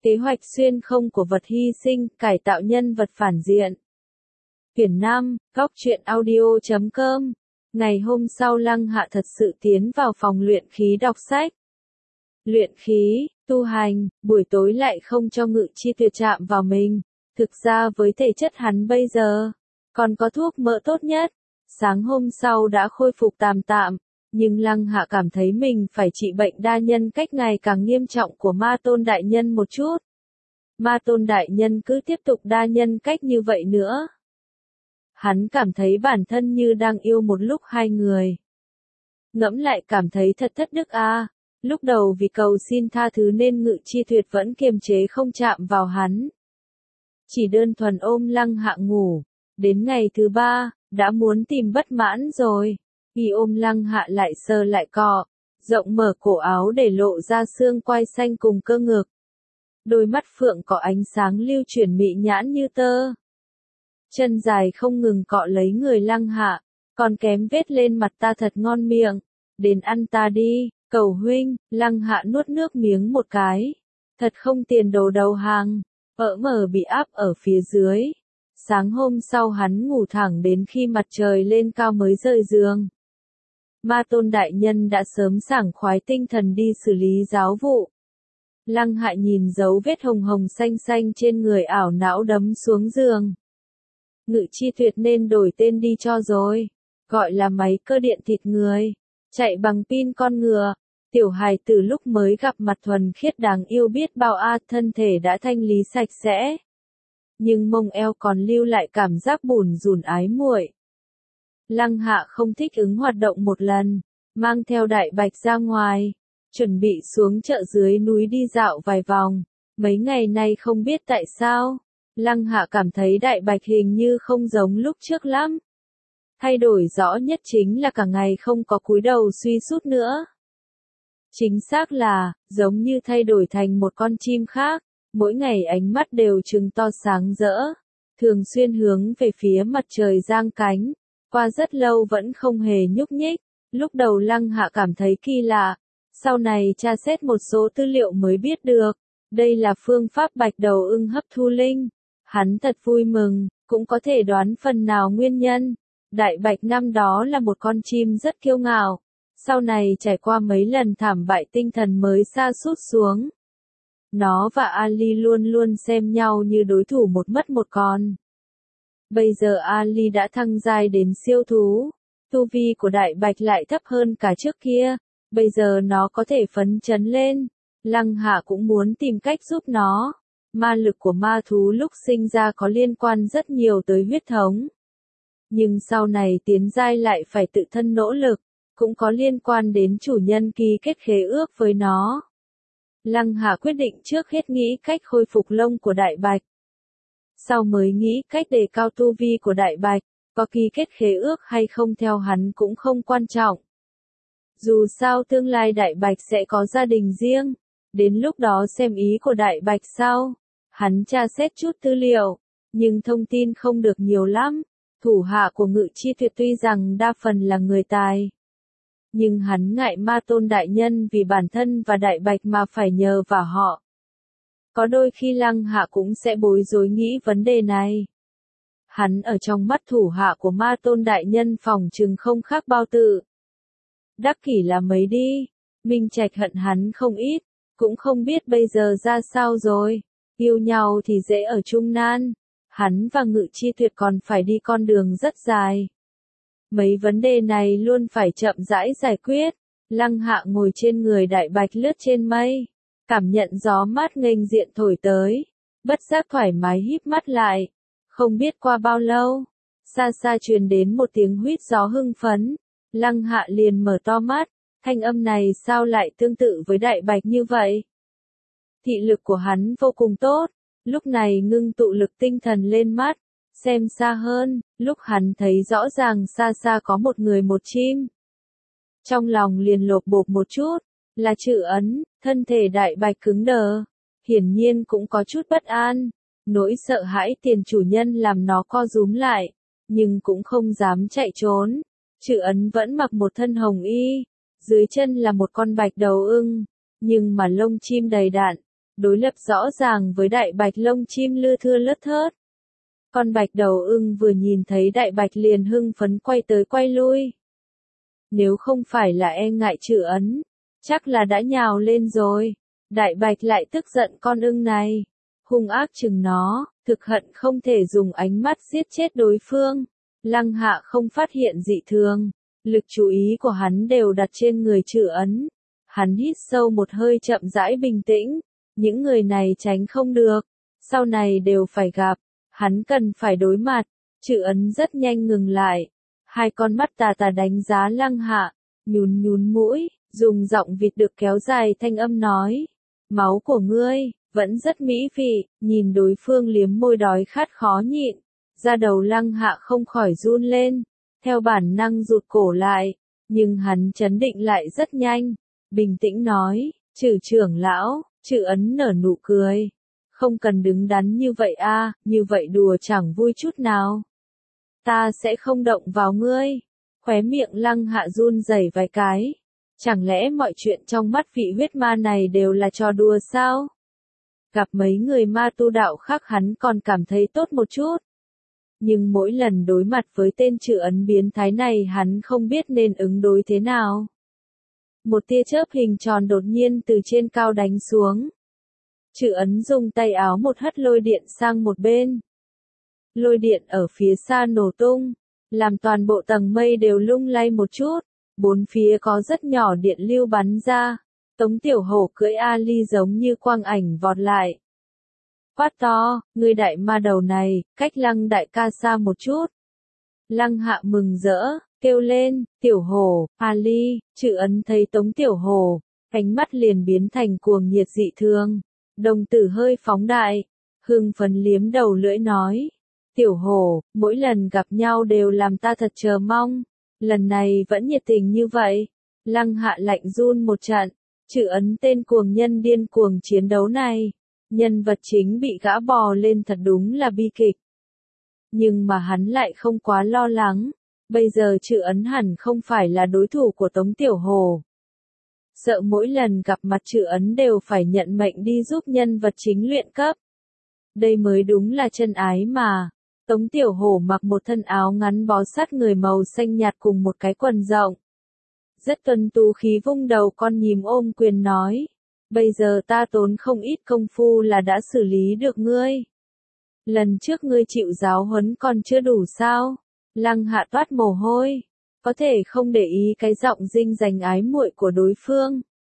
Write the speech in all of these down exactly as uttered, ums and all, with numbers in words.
Kế hoạch xuyên không của vật hy sinh, cải tạo nhân vật phản diện. Tuyển Nam, góc truyện audio chấm com. Ngày hôm sau Lăng Hạ thật sự tiến vào phòng luyện khí đọc sách. Luyện khí, tu hành, buổi tối lại không cho Ngự Chi Tuyệt chạm vào mình. Thực ra với thể chất hắn bây giờ, còn có thuốc mỡ tốt nhất. Sáng hôm sau đã khôi phục tạm tạm, nhưng Lăng Hạ cảm thấy mình phải trị bệnh đa nhân cách ngày càng nghiêm trọng của Ma Tôn Đại Nhân một chút. Ma Tôn Đại Nhân cứ tiếp tục đa nhân cách như vậy nữa. Hắn cảm thấy bản thân như đang yêu một lúc hai người. Ngẫm lại cảm thấy thật thất đức a. À. Lúc đầu vì cầu xin tha thứ nên Ngự Chi Tuyệt vẫn kiềm chế không chạm vào hắn. Chỉ đơn thuần ôm Lăng Hạ ngủ. Đến ngày thứ ba, đã muốn tìm bất mãn rồi. Y ôm Lăng Hạ lại sờ lại cọ, rộng mở cổ áo để lộ ra xương quai xanh cùng cơ ngực. Đôi mắt phượng có ánh sáng lưu chuyển mị nhãn như tơ. Chân dài không ngừng cọ lấy người Lăng Hạ, còn kém vết lên mặt ta thật ngon miệng. Đến ăn ta đi, cầu huynh. Lăng Hạ nuốt nước miếng một cái. Thật không tiền đồ đầu hàng, ỡ mở bị áp ở phía dưới. Sáng hôm sau hắn ngủ thẳng đến khi mặt trời lên cao mới rời giường. Ma Tôn Đại Nhân đã sớm sảng khoái tinh thần đi xử lý giáo vụ. Lăng Hạ nhìn dấu vết hồng hồng xanh xanh trên người ảo não đấm xuống giường. Ngự Chi Tuyệt nên đổi tên đi cho rồi. Gọi là máy cơ điện thịt người. Chạy bằng pin con ngựa. Tiểu hài từ lúc mới gặp mặt thuần khiết đáng yêu biết bao a, thân thể đã thanh lý sạch sẽ. Nhưng mông eo còn lưu lại cảm giác bủn rủn ái muội. Lăng Hạ không thích ứng hoạt động một lần, mang theo Đại Bạch ra ngoài, chuẩn bị xuống chợ dưới núi đi dạo vài vòng. Mấy ngày nay không biết tại sao, Lăng Hạ cảm thấy Đại Bạch hình như không giống lúc trước lắm. Thay đổi rõ nhất chính là cả ngày không có cúi đầu suy sút nữa. Chính xác là, giống như thay đổi thành một con chim khác, mỗi ngày ánh mắt đều trừng to sáng rỡ, thường xuyên hướng về phía mặt trời giang cánh. Qua rất lâu vẫn không hề nhúc nhích, lúc đầu Lăng Hạ cảm thấy kỳ lạ, sau này tra xét một số tư liệu mới biết được, đây là phương pháp bạch đầu ưng hấp thu linh. Hắn thật vui mừng, cũng có thể đoán phần nào nguyên nhân. Đại Bạch năm đó là một con chim rất kiêu ngạo, sau này trải qua mấy lần thảm bại tinh thần mới sa sút xuống. Nó và Ali luôn luôn xem nhau như đối thủ một mất một còn. Bây giờ Ali đã thăng giai đến siêu thú, tu vi của Đại Bạch lại thấp hơn cả trước kia, bây giờ nó có thể phấn chấn lên. Lăng Hạ cũng muốn tìm cách giúp nó. Ma lực của ma thú lúc sinh ra có liên quan rất nhiều tới huyết thống. Nhưng sau này tiến giai lại phải tự thân nỗ lực, cũng có liên quan đến chủ nhân ký kết khế ước với nó. Lăng Hạ quyết định trước hết nghĩ cách khôi phục lông của Đại Bạch. Sau mới nghĩ cách đề cao tu vi của Đại Bạch, có ký kết khế ước hay không theo hắn cũng không quan trọng. Dù sao tương lai Đại Bạch sẽ có gia đình riêng, đến lúc đó xem ý của Đại Bạch sau. Hắn tra xét chút tư liệu, nhưng thông tin không được nhiều lắm. Thủ hạ của Ngự Chi Tuyệt tuy rằng đa phần là người tài, nhưng hắn ngại Ma Tôn Đại Nhân vì bản thân và Đại Bạch mà phải nhờ vào họ. Có đôi khi Lăng Hạ cũng sẽ bối rối nghĩ vấn đề này. Hắn ở trong mắt thủ hạ của Ma Tôn Đại Nhân phòng chừng không khác bao tự. Đắc kỷ là mấy đi, Minh Trạch hận hắn không ít, cũng không biết bây giờ ra sao rồi. Yêu nhau thì dễ ở chung nan, hắn và Ngự Chi Tuyệt còn phải đi con đường rất dài. Mấy vấn đề này luôn phải chậm rãi giải quyết. Lăng Hạ ngồi trên người Đại Bạch lướt trên mây, cảm nhận gió mát nghênh diện thổi tới, bất giác thoải mái híp mắt lại. Không biết qua bao lâu, xa xa truyền đến một tiếng huýt gió hưng phấn. Lăng Hạ liền mở to mắt, thanh âm này sao lại tương tự với Đại Bạch như vậy? Thị lực của hắn vô cùng tốt, lúc này ngưng tụ lực tinh thần lên mắt, xem xa hơn, lúc hắn thấy rõ ràng xa xa có một người một chim. Trong lòng liền lột bột một chút, là Trử Ấn. Thân thể Đại Bạch cứng đờ, hiển nhiên cũng có chút bất an, nỗi sợ hãi tiền chủ nhân làm nó co rúm lại, nhưng cũng không dám chạy trốn. Trử Ấn vẫn mặc một thân hồng y, dưới chân là một con bạch đầu ưng, nhưng mà lông chim đầy đặn, đối lập rõ ràng với đại bạch lông chim lưa thưa lất thớt. Con bạch đầu ưng vừa nhìn thấy đại bạch liền hưng phấn quay tới quay lui. Nếu không phải là e ngại Trử Ấn, chắc là đã nhào lên rồi. Đại bạch lại tức giận con ưng này, hung ác chừng nó, thực hận không thể dùng ánh mắt giết chết đối phương. Lăng Hạ không phát hiện dị thường, lực chú ý của hắn đều đặt trên người Trử Ấn. Hắn hít sâu một hơi chậm rãi bình tĩnh, những người này tránh không được, sau này đều phải gặp, hắn cần phải đối mặt. Trử Ấn rất nhanh ngừng lại, hai con mắt tà tà đánh giá Lăng Hạ, nhún nhún mũi, dùng giọng vịt được kéo dài thanh âm nói, máu của ngươi, vẫn rất mỹ vị, nhìn đối phương liếm môi đói khát khó nhịn, da đầu Lăng Hạ không khỏi run lên, theo bản năng rụt cổ lại, nhưng hắn trấn định lại rất nhanh, bình tĩnh nói, Trử trưởng lão. Trử Ấn nở nụ cười, không cần đứng đắn như vậy a, như vậy đùa chẳng vui chút nào. Ta sẽ không động vào ngươi. Khóe miệng Lăng Hạ run rẩy vài cái. Chẳng lẽ mọi chuyện trong mắt vị huyết ma này đều là trò đùa sao? Gặp mấy người ma tu đạo khác hắn còn cảm thấy tốt một chút. Nhưng mỗi lần đối mặt với tên Trử Ấn biến thái này hắn không biết nên ứng đối thế nào. Một tia chớp hình tròn đột nhiên từ trên cao đánh xuống. Trử Ấn dùng tay áo một hất lôi điện sang một bên. Lôi điện ở phía xa nổ tung, làm toàn bộ tầng mây đều lung lay một chút, bốn phía có rất nhỏ điện lưu bắn ra. Tống Tiểu Hổ cưỡi Ali giống như quang ảnh vọt lại. Quát to, ngươi đại ma đầu này, cách Lăng đại ca xa một chút. Lăng Hạ mừng rỡ, kêu lên, Tiểu Hổ, Ali. Trử Ấn thấy Tống Tiểu Hổ, ánh mắt liền biến thành cuồng nhiệt dị thường, đồng tử hơi phóng đại, hưng phấn liếm đầu lưỡi nói, Tiểu Hổ, mỗi lần gặp nhau đều làm ta thật chờ mong, lần này vẫn nhiệt tình như vậy. Lăng Hạ lạnh run một trận, Trử Ấn tên cuồng nhân điên cuồng chiến đấu này, nhân vật chính bị gã bò lên thật đúng là bi kịch. Nhưng mà hắn lại không quá lo lắng. Bây giờ Trử Ấn hẳn không phải là đối thủ của Tống Tiểu Hổ. Sợ mỗi lần gặp mặt Trử Ấn đều phải nhận mệnh đi giúp nhân vật chính luyện cấp. Đây mới đúng là chân ái mà. Tống Tiểu Hổ mặc một thân áo ngắn bó sát người màu xanh nhạt cùng một cái quần rộng. Rất tuấn tú khí vung đầu con nhím ôm quyền nói. Bây giờ ta tốn không ít công phu là đã xử lý được ngươi. Lần trước ngươi chịu giáo huấn còn chưa đủ sao? Lăng Hạ toát mồ hôi, có thể không để ý cái giọng dinh dành ái muội của đối phương.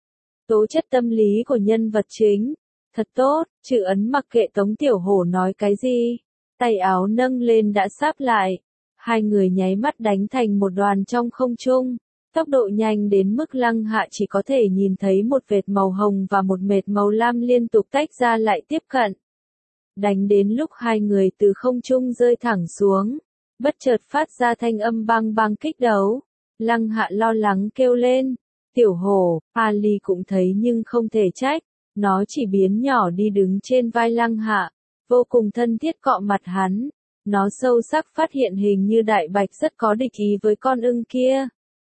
Tố chất tâm lý của nhân vật chính, thật tốt. Trử Ấn mặc kệ Tống Tiểu Hổ nói cái gì, tay áo nâng lên đã sáp lại, hai người nháy mắt đánh thành một đoàn trong không trung, tốc độ nhanh đến mức Lăng Hạ chỉ có thể nhìn thấy một vệt màu hồng và một vệt màu lam liên tục tách ra lại tiếp cận. Đánh đến lúc hai người từ không trung rơi thẳng xuống, bất chợt phát ra thanh âm bang bang kích đấu. Lăng Hạ lo lắng kêu lên, Tiểu Hổ. Ali cũng thấy nhưng không thể trách, nó chỉ biến nhỏ đi đứng trên vai Lăng Hạ, vô cùng thân thiết cọ mặt hắn. Nó sâu sắc phát hiện hình như đại bạch rất có địch ý với con ưng kia,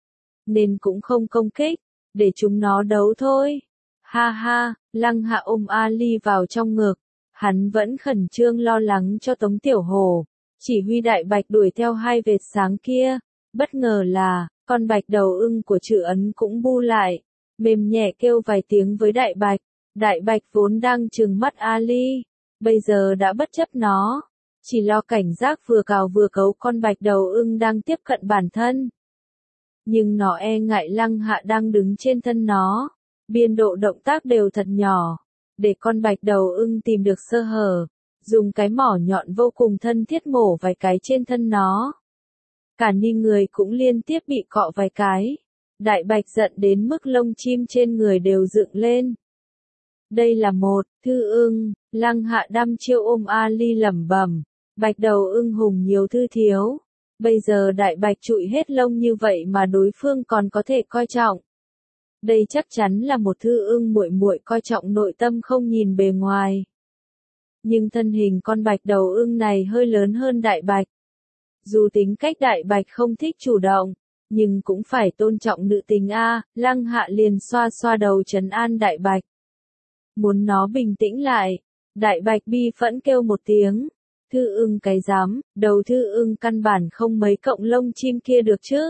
nên cũng không công kích, để chúng nó đấu thôi. Ha ha. Lăng Hạ ôm Ali vào trong ngực, hắn vẫn khẩn trương lo lắng cho Tống Tiểu Hổ. Chỉ huy đại bạch đuổi theo hai vệt sáng kia, bất ngờ là, con bạch đầu ưng của Trử Ấn cũng bu lại, mềm nhẹ kêu vài tiếng với đại bạch. Đại bạch vốn đang trừng mắt Ali, bây giờ đã bất chấp nó, chỉ lo cảnh giác vừa cào vừa cấu con bạch đầu ưng đang tiếp cận bản thân. Nhưng nó e ngại Lăng Hạ đang đứng trên thân nó, biên độ động tác đều thật nhỏ, để con bạch đầu ưng tìm được sơ hở. Dùng cái mỏ nhọn vô cùng thân thiết mổ vài cái trên thân nó. Cả ni người cũng liên tiếp bị cọ vài cái. Đại bạch giận đến mức lông chim trên người đều dựng lên. Đây là một, thư ưng. Lăng Hạ đăm chiêu ôm Ali lẩm bẩm. Bạch đầu ưng hùng nhiều thư thiếu. Bây giờ đại bạch trụi hết lông như vậy mà đối phương còn có thể coi trọng. Đây chắc chắn là một thư ưng muội muội coi trọng nội tâm không nhìn bề ngoài. Nhưng thân hình con bạch đầu ưng này hơi lớn hơn đại bạch. Dù tính cách đại bạch không thích chủ động, nhưng cũng phải tôn trọng nữ tính a. Lăng Hạ liền xoa xoa đầu trấn an đại bạch. muốn nó bình tĩnh lại. Đại bạch bi phẫn kêu một tiếng. Thư ưng cái dám, đầu thư ưng căn bản không mấy cộng lông chim kia được chứ.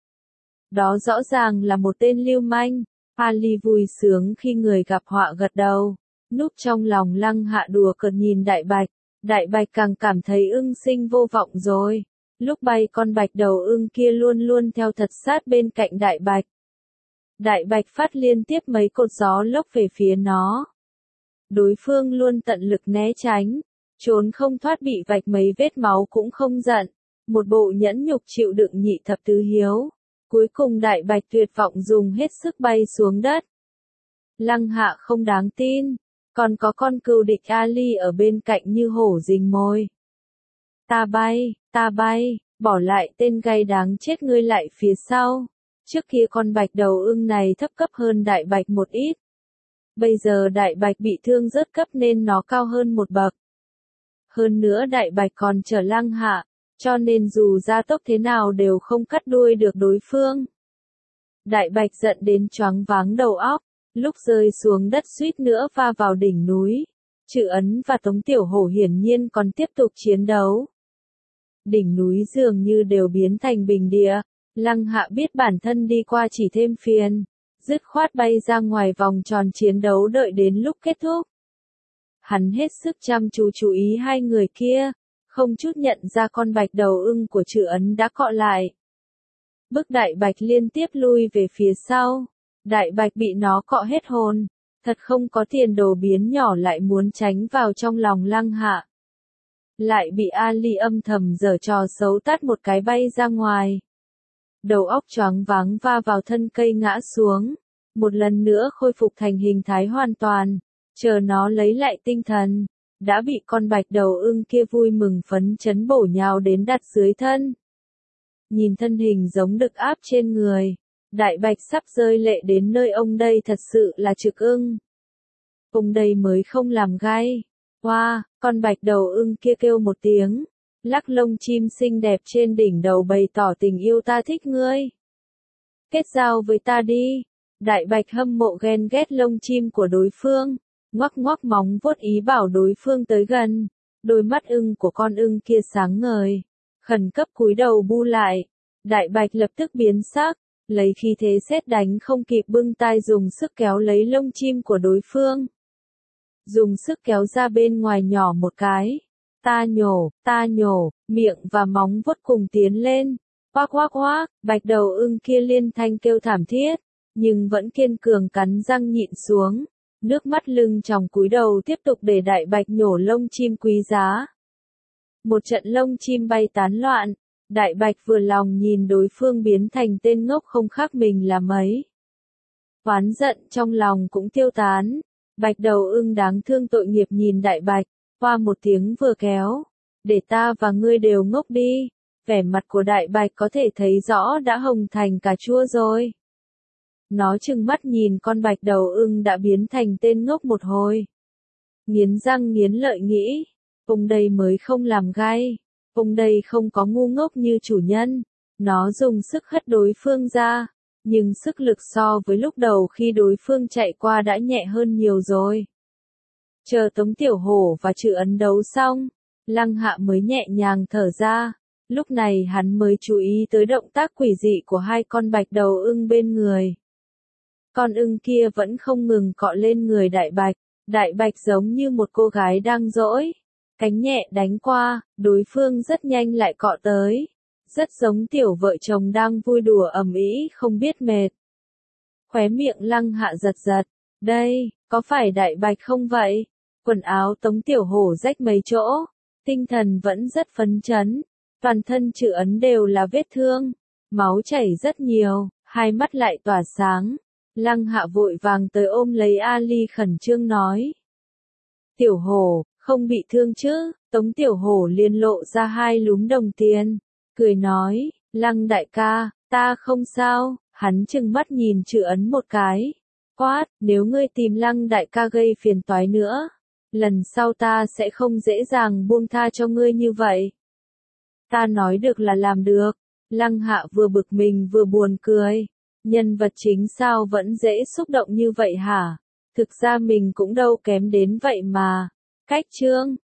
Đó rõ ràng là một tên lưu manh. Ali vui sướng khi người gặp họa gật đầu. Núp trong lòng Lăng Hạ đùa cợt nhìn đại bạch. Đại bạch càng cảm thấy ưng sinh vô vọng rồi. Lúc bay con bạch đầu ưng kia luôn luôn theo thật sát bên cạnh đại bạch. Đại bạch phát liên tiếp mấy cột gió lốc về phía nó. Đối phương luôn tận lực né tránh. Trốn không thoát bị vạch mấy vết máu cũng không giận. Một bộ nhẫn nhục chịu đựng nhị thập tứ hiếu. Cuối cùng đại bạch tuyệt vọng dùng hết sức bay xuống đất. Lăng Hạ không đáng tin. Còn có con cừu địch Ali ở bên cạnh như hổ rình mồi. Ta bay, ta bay, bỏ lại tên gay đáng chết ngươi lại phía sau. Trước kia con bạch đầu ưng này thấp cấp hơn đại bạch một ít. Bây giờ đại bạch bị thương rớt cấp nên nó cao hơn một bậc. Hơn nữa đại bạch còn chở Lăng Hạ, cho nên dù gia tốc thế nào đều không cắt đuôi được đối phương. Đại bạch giận đến choáng váng đầu óc, lúc rơi xuống đất suýt nữa va vào đỉnh núi. Trự Ấn và Tống Tiểu Hổ hiển nhiên còn tiếp tục chiến đấu. Đỉnh núi dường như đều biến thành bình địa. Lăng Hạ biết bản thân đi qua chỉ thêm phiền, dứt khoát bay ra ngoài vòng tròn chiến đấu đợi đến lúc kết thúc. Hắn hết sức chăm chú chú ý hai người kia, không chút nhận ra con bạch đầu ưng của Trự Ấn đã cọ lại. Bức đại bạch liên tiếp lui về phía sau, đại bạch bị nó cọ hết hồn, thật không có tiền đồ biến nhỏ lại muốn tránh vào trong lòng Lăng Hạ. Lại bị Ali âm thầm giở trò xấu tát một cái bay ra ngoài. Đầu óc choáng váng va vào thân cây ngã xuống, một lần nữa khôi phục thành hình thái hoàn toàn, chờ nó lấy lại tinh thần, đã bị con bạch đầu ưng kia vui mừng phấn chấn bổ nhào đến đặt dưới thân. Nhìn thân hình giống đực áp trên người, đại bạch sắp rơi lệ đến nơi ông đây thật sự là trực ưng. Ông đây mới không làm gai. Hoa, wow, con bạch đầu ưng kia kêu một tiếng, lắc lông chim xinh đẹp trên đỉnh đầu bày tỏ tình yêu ta thích ngươi. Kết giao với ta đi. Đại bạch hâm mộ ghen ghét lông chim của đối phương, ngoắc ngoắc móng vuốt ý bảo đối phương tới gần. Đôi mắt ưng của con ưng kia sáng ngời, khẩn cấp cúi đầu bu lại. Đại bạch lập tức biến sắc, lấy khí thế sét đánh không kịp bưng tai dùng sức kéo lấy lông chim của đối phương. Dùng sức kéo ra bên ngoài nhỏ một cái. Ta nhổ, ta nhổ, miệng và móng vuốt cùng tiến lên. Hoác hoác hoác, bạch đầu ưng kia liên thanh kêu thảm thiết, nhưng vẫn kiên cường cắn răng nhịn xuống. Nước mắt lưng tròng cúi đầu tiếp tục để đại bạch nhổ lông chim quý giá. Một trận lông chim bay tán loạn, đại bạch vừa lòng nhìn đối phương biến thành tên ngốc không khác mình là mấy. Oán giận trong lòng cũng tiêu tán, bạch đầu ưng đáng thương tội nghiệp nhìn đại bạch, qua một tiếng vừa kéo, để ta và ngươi đều ngốc đi. Vẻ mặt của đại bạch có thể thấy rõ đã hồng thành cà chua rồi. Nó trừng mắt nhìn con bạch đầu ưng đã biến thành tên ngốc một hồi. Nghiến răng nghiến lợi nghĩ, ông đây mới không làm gai, ông đây không có ngu ngốc như chủ nhân. Nó dùng sức hất đối phương ra, nhưng sức lực so với lúc đầu khi đối phương chạy qua đã nhẹ hơn nhiều rồi. Chờ Tống Tiểu Hổ và Trự Ấn đấu xong, Lăng Hạ mới nhẹ nhàng thở ra. Lúc này hắn mới chú ý tới động tác quỷ dị của hai con bạch đầu ưng bên người. Con ưng kia vẫn không ngừng cọ lên người đại bạch, đại bạch giống như một cô gái đang dỗi. Cánh nhẹ đánh qua, đối phương rất nhanh lại cọ tới. Rất giống tiểu vợ chồng đang vui đùa ầm ĩ không biết mệt. Khóe miệng Lăng Hạ giật giật, đây, có phải đại bạch không vậy? Quần áo Tống Tiểu Hổ rách mấy chỗ, tinh thần vẫn rất phấn chấn. Toàn thân Trự Ấn đều là vết thương, máu chảy rất nhiều, hai mắt lại tỏa sáng. Lăng Hạ vội vàng tới ôm lấy Ali khẩn trương nói. Tiểu Hổ, không bị thương chứ? Tống Tiểu Hổ liền lộ ra hai lúm đồng tiền, cười nói, Lăng đại ca, ta không sao. Hắn trừng mắt nhìn Trự Ấn một cái, quát, nếu ngươi tìm Lăng đại ca gây phiền toái nữa, lần sau ta sẽ không dễ dàng buông tha cho ngươi như vậy. Ta nói được là làm được. Lăng Hạ vừa bực mình vừa buồn cười. Nhân vật chính sao vẫn dễ xúc động như vậy hả? Thực ra mình cũng đâu kém đến vậy mà. Cách chương